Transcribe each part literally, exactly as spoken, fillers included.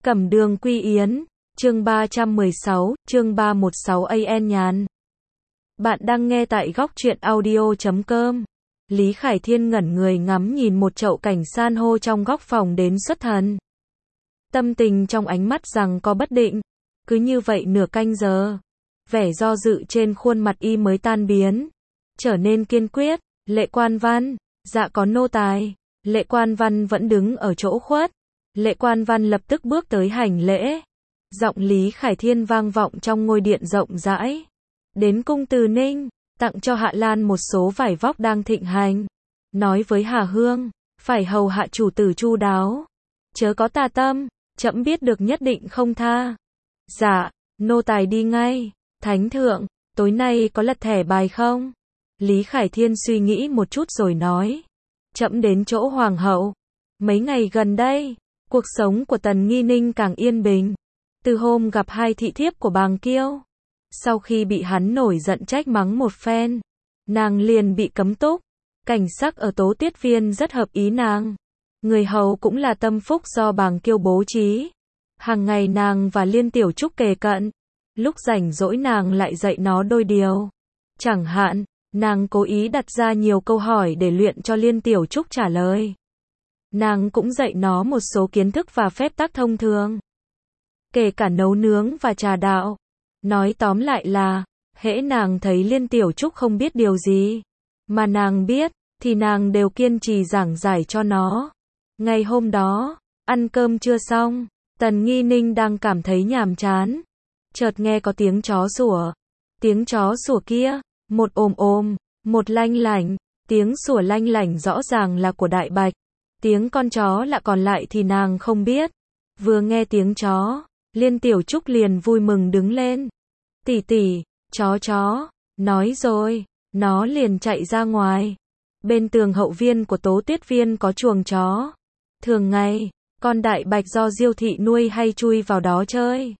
Cẩm Đường Quy Yến, chương ba trăm mười sáu, chương ba trăm mười sáu an nhàn. Bạn đang nghe tại góc truyện audio chấm com. Lý Khải Thiên ngẩn người ngắm nhìn một chậu cảnh san hô trong góc phòng đến xuất thần. Tâm tình trong ánh mắt rằng có bất định. Cứ như vậy nửa canh giờ. Vẻ do dự trên khuôn mặt y mới tan biến. Trở nên kiên quyết. Lệ Quan Văn, dạ có nô tài. Lệ Quan Văn vẫn đứng ở chỗ khuất. Lệ Quan Văn lập tức bước tới hành lễ. Giọng Lý Khải Thiên vang vọng trong ngôi điện rộng rãi. Đến cung Từ Ninh, tặng cho Hạ Lan một số vải vóc đang thịnh hành. Nói với Hà Hương, phải hầu hạ chủ tử chu đáo. Chớ có tà tâm, trẫm biết được nhất định không tha. Dạ, nô tài đi ngay. Thánh thượng, tối nay có lật thẻ bài không? Lý Khải Thiên suy nghĩ một chút rồi nói. Trẫm đến chỗ hoàng hậu. Mấy ngày gần đây, cuộc sống của Tần Nghi Ninh càng yên bình. Từ hôm gặp hai thị thiếp của Bàng Kiêu, sau khi bị hắn nổi giận trách mắng một phen, nàng liền bị cấm túc. Cảnh sắc ở Tố Tiết Viên rất hợp ý nàng. Người hầu cũng là tâm phúc do Bàng Kiêu bố trí. Hàng ngày nàng và Liên Tiểu Trúc kề cận. Lúc rảnh rỗi nàng lại dạy nó đôi điều. Chẳng hạn, nàng cố ý đặt ra nhiều câu hỏi để luyện cho Liên Tiểu Trúc trả lời. Nàng cũng dạy nó một số kiến thức và phép tắc thông thường. Kể cả nấu nướng và trà đạo. Nói tóm lại là, hễ nàng thấy Liên Tiểu Trúc không biết điều gì, mà nàng biết, thì nàng đều kiên trì giảng giải cho nó. Ngày hôm đó, ăn cơm chưa xong, Tần Nghi Ninh đang cảm thấy nhàm chán. Chợt nghe có tiếng chó sủa. Tiếng chó sủa kia, một ồm ồm, một lanh lảnh, tiếng sủa lanh lảnh rõ ràng là của Đại Bạch. Tiếng con chó lạ còn lại thì nàng không biết. Vừa nghe tiếng chó, Liên Tiểu Trúc liền vui mừng đứng lên. Tỷ tỷ, chó chó, nói rồi, nó liền chạy ra ngoài. Bên tường hậu viên của Tố Tiết Viên có chuồng chó. Thường ngày, con Đại Bạch do Diêu thị nuôi hay chui vào đó chơi.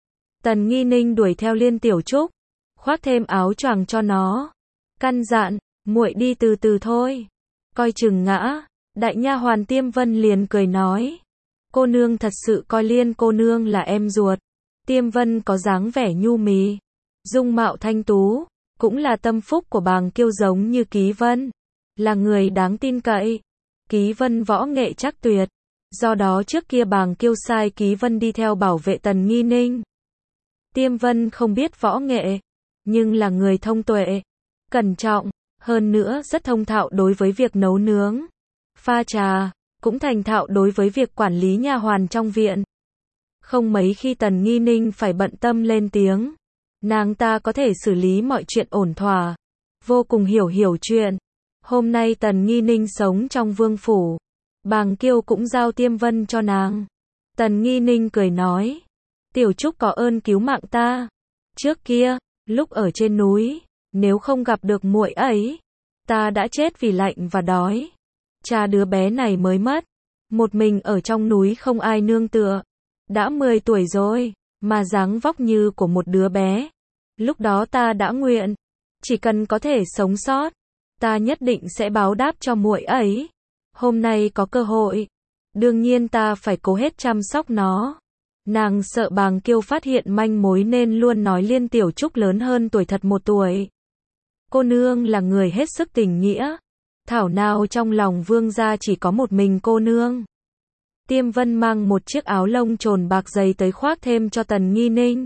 Tần Nghi Ninh đuổi theo Liên Tiểu Trúc, khoác thêm áo choàng cho nó. Căn dặn, muội đi từ từ thôi, coi chừng ngã. Đại nha hoàn Tiêm Vân liền cười nói. Cô nương thật sự coi Liên cô nương là em ruột. Tiêm Vân có dáng vẻ nhu mì, dung mạo thanh tú, cũng là tâm phúc của Bàng Kiêu giống như Ký Vân. Là người đáng tin cậy. Ký Vân võ nghệ chắc tuyệt. Do đó trước kia Bàng Kiêu sai Ký Vân đi theo bảo vệ Tần Nghi Ninh. Tiêm Vân không biết võ nghệ, nhưng là người thông tuệ, cẩn trọng, hơn nữa rất thông thạo đối với việc nấu nướng, pha trà, cũng thành thạo đối với việc quản lý nha hoàn trong viện. Không mấy khi Tần Nghi Ninh phải bận tâm lên tiếng, nàng ta có thể xử lý mọi chuyện ổn thỏa, vô cùng hiểu hiểu chuyện. Hôm nay Tần Nghi Ninh sống trong vương phủ, Bàng Kiêu cũng giao Tiêm Vân cho nàng. Tần Nghi Ninh cười nói, Tiểu Trúc có ơn cứu mạng ta. Trước kia, lúc ở trên núi, nếu không gặp được muội ấy, ta đã chết vì lạnh và đói. Cha đứa bé này mới mất, một mình ở trong núi không ai nương tựa. Đã mười tuổi rồi, mà dáng vóc như của một đứa bé. Lúc đó ta đã nguyện, chỉ cần có thể sống sót, ta nhất định sẽ báo đáp cho muội ấy. Hôm nay có cơ hội, đương nhiên ta phải cố hết chăm sóc nó. Nàng sợ Bàng Kiêu phát hiện manh mối nên luôn nói Liên Tiểu Trúc lớn hơn tuổi thật một tuổi. Cô nương là người hết sức tình nghĩa. Thảo nào trong lòng vương gia chỉ có một mình cô nương. Tiêm Vân mang một chiếc áo lông trồn bạc dày tới khoác thêm cho Tần Nghi Ninh.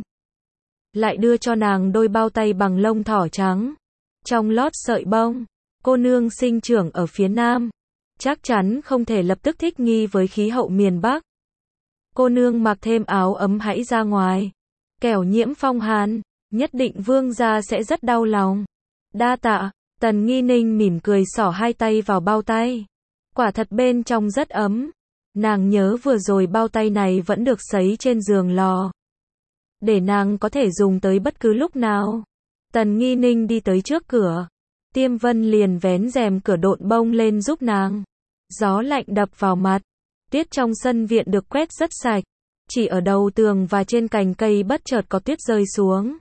Lại đưa cho nàng đôi bao tay bằng lông thỏ trắng. Trong lót sợi bông. Cô nương sinh trưởng ở phía Nam. Chắc chắn không thể lập tức thích nghi với khí hậu miền Bắc. Cô nương mặc thêm áo ấm hãy ra ngoài. Kẻo nhiễm phong hàn, nhất định vương gia sẽ rất đau lòng. Đa tạ. Tần Nghi Ninh mỉm cười xỏ hai tay vào bao tay. Quả thật bên trong rất ấm. Nàng nhớ vừa rồi bao tay này vẫn được sấy trên giường lò. Để nàng có thể dùng tới bất cứ lúc nào. Tần Nghi Ninh đi tới trước cửa. Tiêm Vân liền vén rèm cửa độn bông lên giúp nàng. Gió lạnh đập vào mặt. Tuyết trong sân viện được quét rất sạch. Chỉ ở đầu tường và trên cành cây bất chợt có tuyết rơi xuống.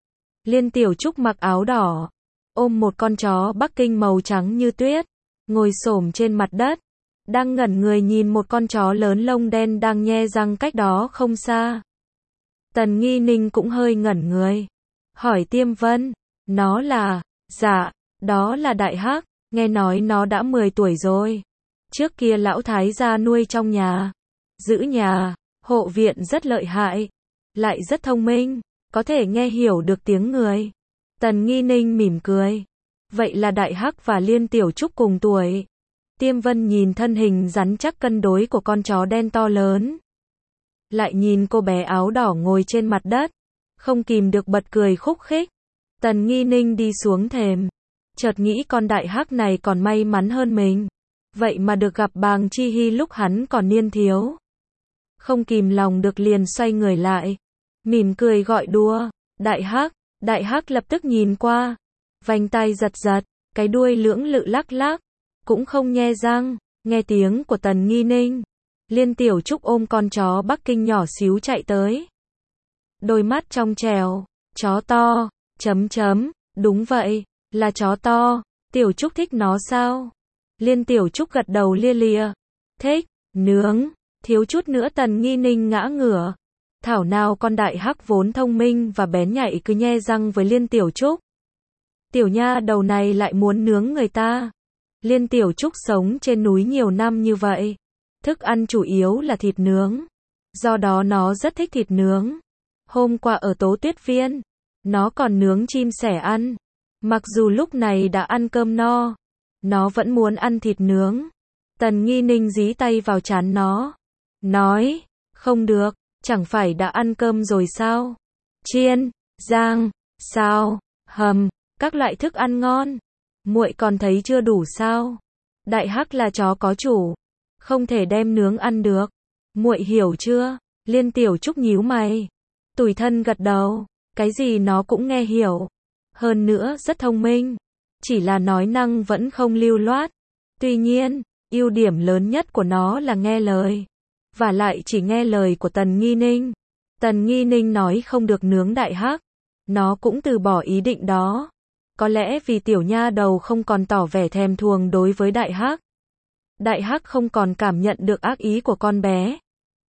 Liên Tiểu Trúc mặc áo đỏ, ôm một con chó Bắc Kinh màu trắng như tuyết, ngồi xổm trên mặt đất. đang ngẩn người nhìn một con chó lớn lông đen đang nhe răng cách đó không xa. Tần Nghi Ninh cũng hơi ngẩn người. Hỏi Tiêm Vân, nó là, dạ, đó là Đại Hắc, nghe nói nó đã mười tuổi rồi. Trước kia lão thái gia nuôi trong nhà, giữ nhà, hộ viện rất lợi hại, lại rất thông minh, có thể nghe hiểu được tiếng người. Tần Nghi Ninh mỉm cười. Vậy là Đại Hắc và Liên Tiểu Trúc cùng tuổi. Tiêm Vân nhìn thân hình rắn chắc cân đối của con chó đen to lớn. Lại nhìn cô bé áo đỏ ngồi trên mặt đất. Không kìm được bật cười khúc khích. Tần Nghi Ninh đi xuống thềm. Chợt nghĩ con Đại Hắc này còn may mắn hơn mình. Vậy mà được gặp Bàng Chi Hy lúc hắn còn niên thiếu. Không kìm lòng được liền xoay người lại. Mỉm cười gọi đùa. Đại Hắc. Đại Hắc lập tức nhìn qua. Vành tai giật giật. Cái đuôi lưỡng lự lắc lắc. Cũng không nhe răng. Nghe tiếng của Tần Nghi Ninh. Liên Tiểu Trúc ôm con chó Bắc Kinh nhỏ xíu chạy tới. Đôi mắt trong trèo. Chó to. Chấm chấm. Đúng vậy. Là chó to. Tiểu Trúc thích nó sao? Liên Tiểu Trúc gật đầu lia lịa. Thích. Nướng. Thiếu chút nữa Tần Nghi Ninh ngã ngửa. Thảo nào con Đại Hắc vốn thông minh và bén nhạy cứ nhe răng với Liên Tiểu Trúc. Tiểu nha đầu này lại muốn nướng người ta. Liên Tiểu Trúc sống trên núi nhiều năm như vậy. Thức ăn chủ yếu là thịt nướng. Do đó nó rất thích thịt nướng. Hôm qua ở Tố Tuyết Viên, nó còn nướng chim sẻ ăn. Mặc dù lúc này đã ăn cơm no, nó vẫn muốn ăn thịt nướng. Tần Nghi Ninh dí tay vào trán nó. Nói, không được, chẳng phải đã ăn cơm rồi sao? Chiên, rang, xào, hầm, các loại thức ăn ngon. Muội còn thấy chưa đủ sao? Đại Hắc là chó có chủ, không thể đem nướng ăn được. Muội hiểu chưa? Liên Tiểu Trúc nhíu mày. Tủi thân gật đầu, cái gì nó cũng nghe hiểu. Hơn nữa rất thông minh. Chỉ là nói năng vẫn không lưu loát. Tuy nhiên, ưu điểm lớn nhất của nó là nghe lời. Và lại chỉ nghe lời của Tần Nghi Ninh. Tần Nghi Ninh nói không được nướng Đại Hắc. Nó cũng từ bỏ ý định đó. Có lẽ vì tiểu nha đầu không còn tỏ vẻ thèm thuồng đối với Đại Hắc. Đại Hắc không còn cảm nhận được ác ý của con bé.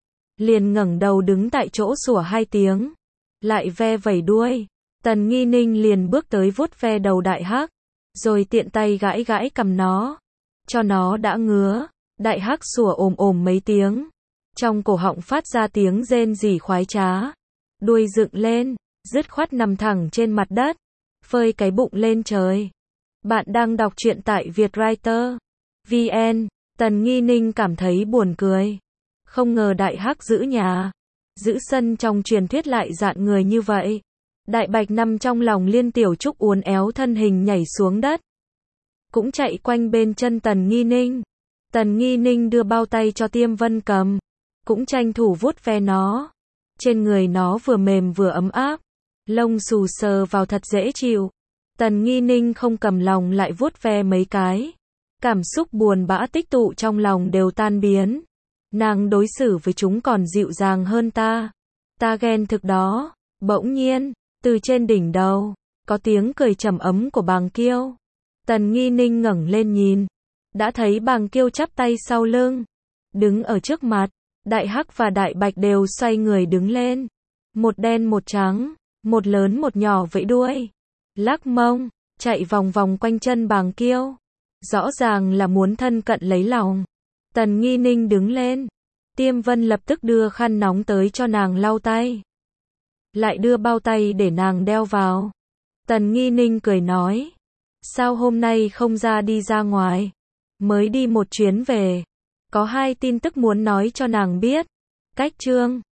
Liền ngẩng đầu đứng tại chỗ sủa hai tiếng. Lại ve vẩy đuôi. Tần Nghi Ninh liền bước tới vuốt ve đầu Đại Hắc. Rồi tiện tay gãi gãi cằm nó. Cho nó đã ngứa. Đại Hắc sủa ồm ồm mấy tiếng. Trong cổ họng phát ra tiếng rên rỉ khoái trá. Đuôi dựng lên. Dứt khoát nằm thẳng trên mặt đất. Phơi cái bụng lên trời. Bạn đang đọc truyện tại Vietwriter. vê en. Tần Nghi Ninh cảm thấy buồn cười. Không ngờ Đại Hắc giữ nhà, giữ sân trong truyền thuyết lại dạn người như vậy. Đại Bạch nằm trong lòng Liên Tiểu Trúc uốn éo thân hình nhảy xuống đất. Cũng chạy quanh bên chân Tần Nghi Ninh. Tần Nghi Ninh đưa bao tay cho Tiêm Vân cầm. Cũng tranh thủ vuốt ve nó. Trên người nó vừa mềm vừa ấm áp. Lông xù sờ vào thật dễ chịu. Tần Nghi Ninh không cầm lòng lại vuốt ve mấy cái. Cảm xúc buồn bã tích tụ trong lòng đều tan biến. Nàng đối xử với chúng còn dịu dàng hơn ta. Ta ghen thực đó. Bỗng nhiên, từ trên đỉnh đầu, có tiếng cười trầm ấm của Bàng Kiêu. Tần Nghi Ninh ngẩng lên nhìn. Đã thấy Bàng Kiêu chắp tay sau lưng. Đứng ở trước mặt. Đại Hắc và Đại Bạch đều xoay người đứng lên. Một đen một trắng. Một lớn một nhỏ vẫy đuôi. Lắc mông. Chạy vòng vòng quanh chân Bàng Kiêu. Rõ ràng là muốn thân cận lấy lòng. Tần Nghi Ninh đứng lên. Tiêm Vân lập tức đưa khăn nóng tới cho nàng lau tay. Lại đưa bao tay để nàng đeo vào. Tần Nghi Ninh cười nói. Sao hôm nay không ra đi ra ngoài? Mới đi một chuyến về. Có hai tin tức muốn nói cho nàng biết. Cách chương.